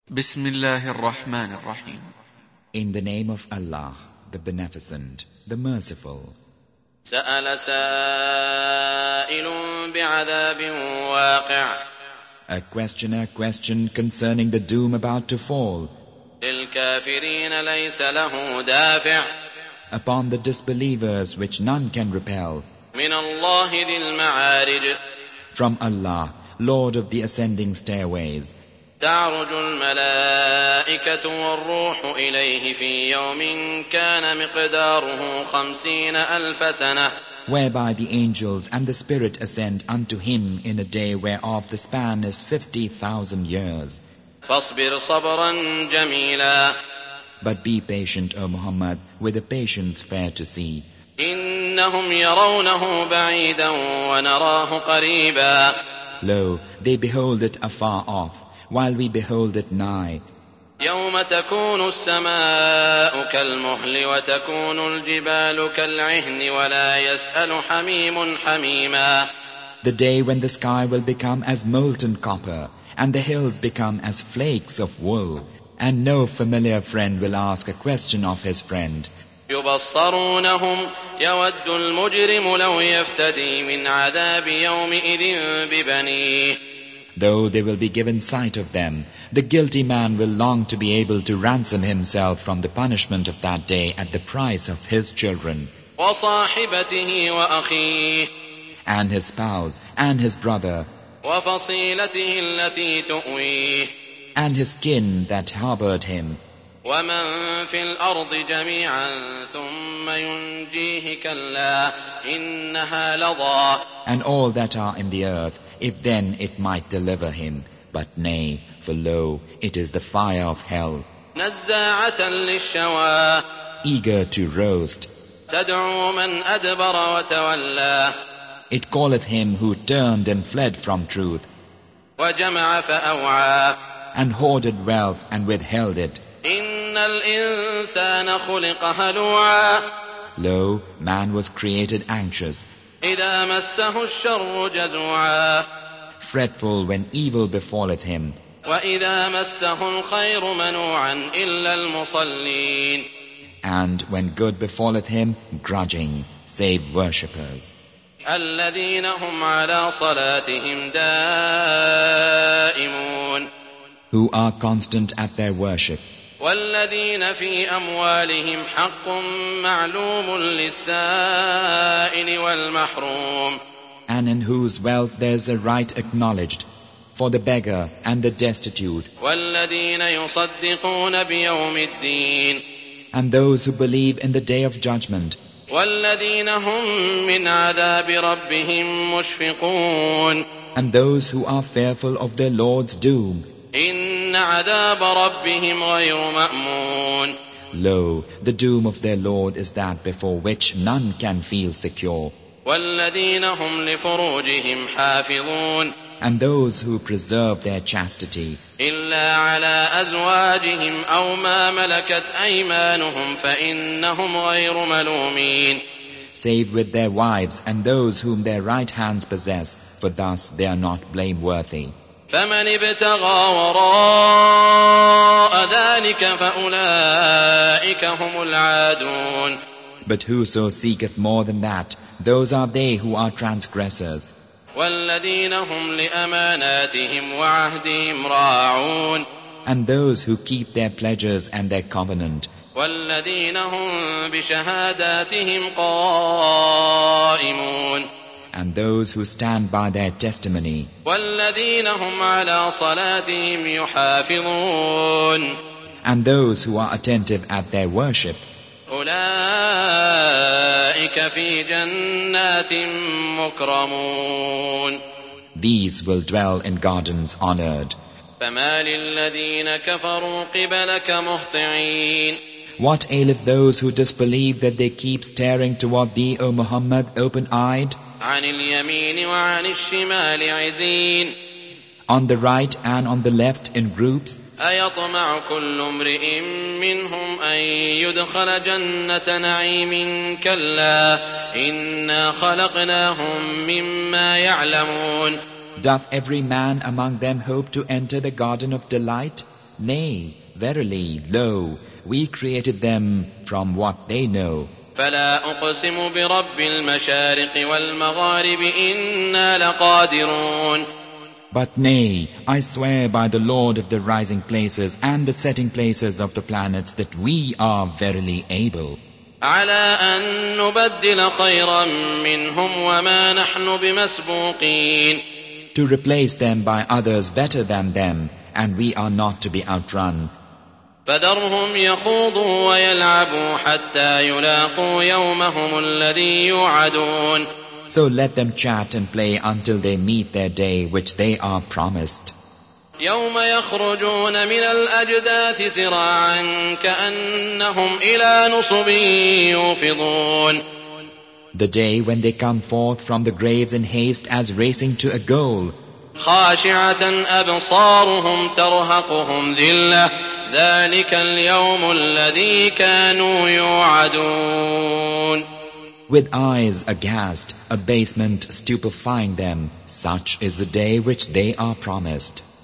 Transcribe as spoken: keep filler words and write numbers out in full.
Bismillahir Rahmanir Rahim. In the name of Allah, the Beneficent, the Merciful. سأل سائل بعذاب واقع. A questioner questioned concerning the doom about to fall. للكافرين ليس له دافع. Upon the disbelievers which none can repel. من الله ذي المعارج. From Allah, Lord of the ascending stairways. تعرج الملائكة والروح إليه في يوم كان مقداره خمسين ألف سنة. Whereby the angels and the Spirit ascend unto him in a day whereof the span is fifty thousand years. فاصبر صبرا جميلا. But be patient, O Muhammad, with a patience fair to see. إنهم يرونه بعيدا ونراه قريبا. Lo, they behold it afar off, while we behold it nigh. يوم تكون السماء كالمهل وتكون الجبال كالعهن ولا يسأل حميم حميما. The day when the sky will become as molten copper, and the hills become as flakes of wool, and no familiar friend will ask a question of his friend. يبصرونهم يود المجرم لو يفتدي من عذاب يومئذ ببنيه. Though they will be given sight of them, the guilty man will long to be able to ransom himself from the punishment of that day at the price of his children, وصاحبته وأخيه. and his spouse, and his brother, وفصيلته التي تؤويه. and his kin that harbored him, ومن في الأرض جميعا ثم ينجيه كلا إنها لظى. and all that are in the earth, if then it might deliver him. But nay, for lo, it is the fire of hell, نزاعة للشوى. eager to roast. تدعو من أدبر وتولى. It calleth him who turned and fled from truth, وجمع فأوعى. and hoarded wealth and withheld it. إن الإنسان خلق هلوعا. Lo, man was created anxious, إذا مسه الشر جزوعا. fretful when evil befalleth him, وإذا مسه الخير منوعا إلا المصلين. and when good befalleth him, grudging, save worshippers, الذين هم على صلاتهم دائمون. who are constant at their worship, والذين في أموالهم حق معلوم للسائل والمحروم. and in whose wealth there is a right acknowledged for the beggar and the destitute, والذين يصدقون بيوم الدين. and those who believe in the day of judgment, والذين هم من عذاب ربهم مشفقون. and those who are fearful of their Lord's doom. إن عذاب ربهم غير مأمون. Lo, the doom of their Lord is that before which none can feel secure. والذين هم لفروجهم حافظون. And those who preserve their chastity, إلا على أزواجهم أو ما ملكت أيمانهم فإنهم غير ملومين. save with their wives and those whom their right hands possess, for thus they are not blameworthy. فمن ابتغى وراء ذلك فأولئك هم العادون. But whoso seeketh more than that, those are they who are transgressors. والذين هم لأماناتهم وعهدهم راعون. And those who keep their pledges and their covenant. والذين هم بشهاداتهم قائمون. And those who stand by their testimony. والذين هم على صلاتهم يحافظون. And those who are attentive at their worship. أولئك في جنات مكرمون. These will dwell in gardens honored. فما للذين كفروا قبلك مهطعين. What aileth those who disbelieve that they keep staring toward thee, O Muhammad, open-eyed? عن اليمين وعن الشمال عزين. On the right and on the left in groups. أيطمع كل امرئ منهم أن يدخل جنة نعيم كلا إنا خلقناهم مما يعلمون. Doth every man among them hope to enter the garden of delight? Nay, verily, lo, we created them from what they know. فلا أقسم برب المشارق والمغارب إنا لقادرون. But nay, I swear by the Lord of the rising places and the setting places of the planets that we are verily able. على أن نبدل خيرا منهم وما نحن بمسبوقين. To replace them by others better than them, and we are not to be outrun. فذرهم يخوضوا ويلعبوا حتى يلاقوا يومهم الذي يوعدون. So let them chat and play until they meet their day which they are promised. يوم يخرجون من الأجداث سراعا كأنهم إلى نصب يوفضون. The day when they come forth from the graves in haste as racing to a goal. خاشعة أبصارهم ترهقهم ذلة ذلك اليوم الذي كانوا يوعدون. With eyes aghast, abasement stupefying them, such is the day which they are promised.